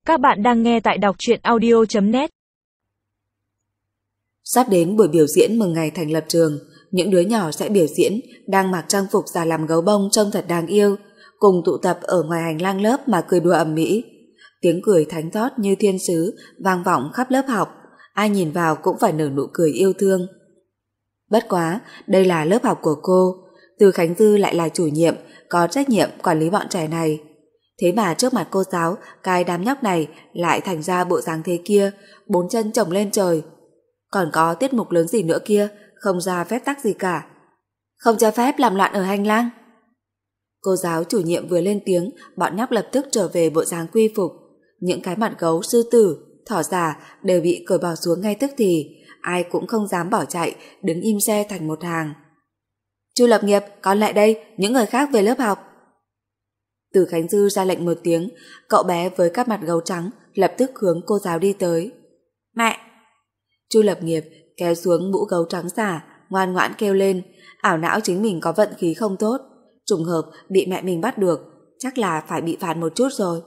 Các bạn đang nghe tại đọc truyện audio.net. Sắp đến buổi biểu diễn mừng ngày thành lập trường, những đứa nhỏ sẽ biểu diễn đang mặc trang phục giả làm gấu bông trông thật đáng yêu, cùng tụ tập ở ngoài hành lang lớp mà cười đùa ầm ĩ. Tiếng cười thánh thót như thiên sứ vang vọng khắp lớp học, ai nhìn vào cũng phải nở nụ cười yêu thương. Bất quá, đây là lớp học của cô, Từ Khánh Dư lại là chủ nhiệm, có trách nhiệm quản lý bọn trẻ này. Thế mà trước mặt cô giáo, cái đám nhóc này lại thành ra bộ dáng thế kia, bốn chân chồng lên trời. Còn có tiết mục lớn gì nữa kia, không ra phép tắc gì cả. Không cho phép làm loạn ở hành lang. Cô giáo chủ nhiệm vừa lên tiếng, bọn nhóc lập tức trở về bộ dáng quy phục. Những cái mặt gấu, sư tử, thỏ già đều bị cởi bỏ xuống ngay tức thì, ai cũng không dám bỏ chạy, đứng im xe thành một hàng. Chu Lập Nghiệp, con lại đây, những người khác về lớp học. Từ Khánh Dư ra lệnh một tiếng, cậu bé với các mặt gấu trắng lập tức hướng cô giáo đi tới. Mẹ! Chu Lập Nghiệp kéo xuống mũ gấu trắng giả, ngoan ngoãn kêu lên, ảo não chính mình có vận khí không tốt, trùng hợp bị mẹ mình bắt được, chắc là phải bị phạt một chút rồi.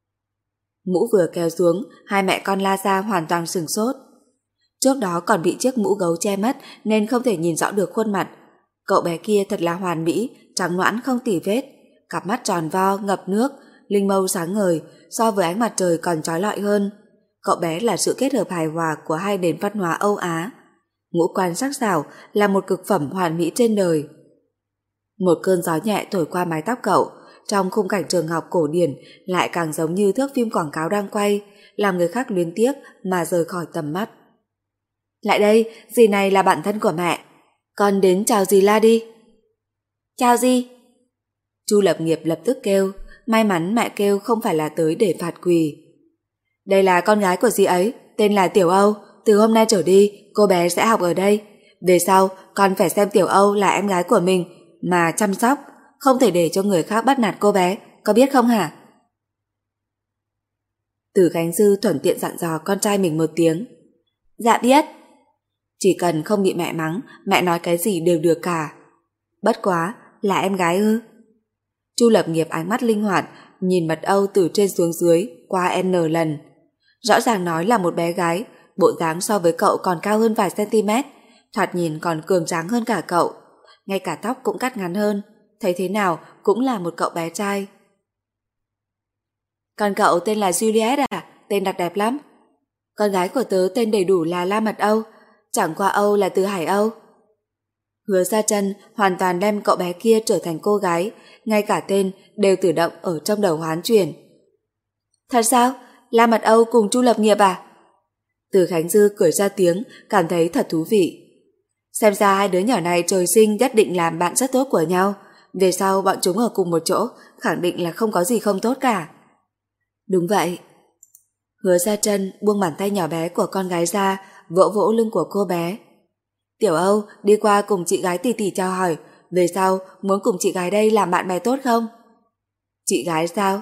Mũ vừa kéo xuống, hai mẹ con La Gia hoàn toàn sửng sốt. Trước đó còn bị chiếc mũ gấu che mất nên không thể nhìn rõ được khuôn mặt. Cậu bé kia thật là hoàn mỹ, trắng nõn không tì vết, cặp mắt tròn vo ngập nước, linh mâu sáng ngời, so với ánh mặt trời còn chói lọi hơn. Cậu bé là sự kết hợp hài hòa của hai nền văn hóa Âu Á. Ngũ quan sắc sảo là một cực phẩm hoàn mỹ trên đời. Một cơn gió nhẹ thổi qua mái tóc cậu, trong khung cảnh trường học cổ điển lại càng giống như thước phim quảng cáo đang quay, làm người khác luyến tiếc mà rời khỏi tầm mắt. Lại đây, dì này là bạn thân của mẹ. Con đến chào dì La đi. Chào dì. Chu Lập Nghiệp lập tức kêu, may mắn mẹ kêu không phải là tới để phạt quỳ. Đây là con gái của dì ấy, tên là Tiểu Âu, từ hôm nay trở đi cô bé sẽ học ở đây. Về sau con phải xem Tiểu Âu là em gái của mình mà chăm sóc, không thể để cho người khác bắt nạt cô bé, có biết không hả? Từ Khánh Dư thuận tiện dặn dò con trai mình một tiếng. Dạ biết. Chỉ cần không bị mẹ mắng, mẹ nói cái gì đều được cả. Bất quá, là em gái ư? Chu Lập Nghiệp ánh mắt linh hoạt, nhìn Mật Âu từ trên xuống dưới qua N lần. Rõ ràng nói là một bé gái, bộ dáng so với cậu còn cao hơn vài cm, thoạt nhìn còn cường tráng hơn cả cậu. Ngay cả tóc cũng cắt ngắn hơn, thấy thế nào cũng là một cậu bé trai. Còn cậu tên là Juliet à? Tên đặt đẹp lắm. Con gái của tớ tên đầy đủ là La Mật Âu, chẳng qua Âu là từ Hải Âu. Hứa Gia Trân hoàn toàn đem cậu bé kia trở thành cô gái, ngay cả tên đều tự động ở trong đầu hoán chuyển. Thật sao? La Mật Âu cùng Chu Lập Nghiệp à? Từ Khánh Dư cười ra tiếng, cảm thấy thật thú vị. Xem ra hai đứa nhỏ này trời sinh nhất định làm bạn rất tốt của nhau, về sau bọn chúng ở cùng một chỗ khẳng định là không có gì không tốt cả. Đúng vậy. Hứa Gia Trân buông bàn tay nhỏ bé của con gái ra, vỗ vỗ lưng của cô bé. Tiểu Âu đi qua cùng chị gái Tỷ Tỷ chào hỏi, về sau muốn cùng chị gái đây làm bạn bè tốt không? Chị gái sao?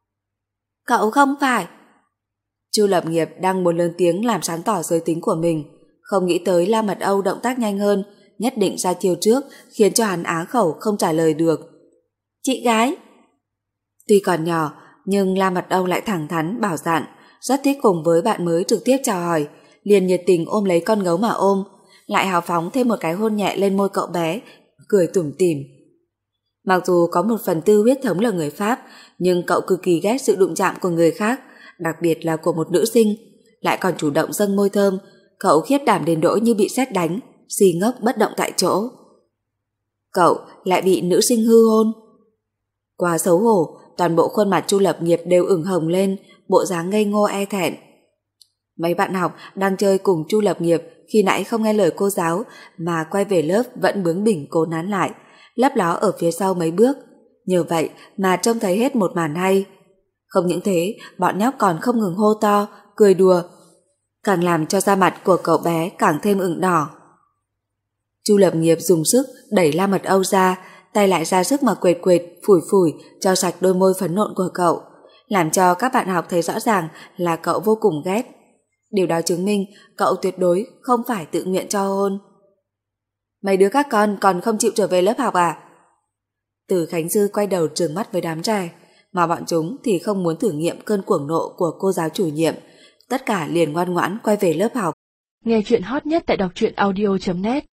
Cậu không phải. Chu Lập Nghiệp đang muốn lớn tiếng làm sáng tỏ giới tính của mình, không nghĩ tới La Mật Âu động tác nhanh hơn, nhất định ra chiêu trước, khiến cho hắn á khẩu không trả lời được. Chị gái. Tuy còn nhỏ, nhưng La Mật Âu lại thẳng thắn bảo dạn, rất thích cùng với bạn mới trực tiếp chào hỏi, liền nhiệt tình ôm lấy con gấu mà ôm, lại hào phóng thêm một cái hôn nhẹ lên môi cậu bé, cười tủm tỉm. Mặc dù có một phần tư huyết thống là người Pháp, nhưng cậu cực kỳ ghét sự đụng chạm của người khác, đặc biệt là của một nữ sinh, lại còn chủ động dâng môi thơm. Cậu khiếp đảm đến nỗi như bị sét đánh, si ngốc bất động tại chỗ. Cậu lại bị nữ sinh hư hôn. Quá xấu hổ, toàn bộ khuôn mặt Chu Lập Nghiệp đều ửng hồng lên, bộ dáng ngây ngô e thẹn. Mấy bạn học đang chơi cùng Chu Lập Nghiệp khi nãy không nghe lời cô giáo mà quay về lớp vẫn bướng bỉnh cố nán lại, lấp ló ở phía sau mấy bước. Nhờ vậy mà trông thấy hết một màn hay. Không những thế, bọn nhóc còn không ngừng hô to, cười đùa, càng làm cho da mặt của cậu bé càng thêm ửng đỏ. Chu Lập Nghiệp dùng sức đẩy La Mật Âu ra, tay lại ra sức mà quệt quệt, phủi phủi cho sạch đôi môi phấn nộn của cậu, làm cho các bạn học thấy rõ ràng là cậu vô cùng ghét. Điều đó chứng minh cậu tuyệt đối không phải tự nguyện cho hôn. Mấy đứa các con còn không chịu trở về lớp học à? Từ Khánh Dư quay đầu trừng mắt với đám trẻ, mà bọn chúng thì không muốn thử nghiệm cơn cuồng nộ của cô giáo chủ nhiệm. Tất cả liền ngoan ngoãn quay về lớp học. Nghe chuyện hot nhất tại đọc truyện audio.net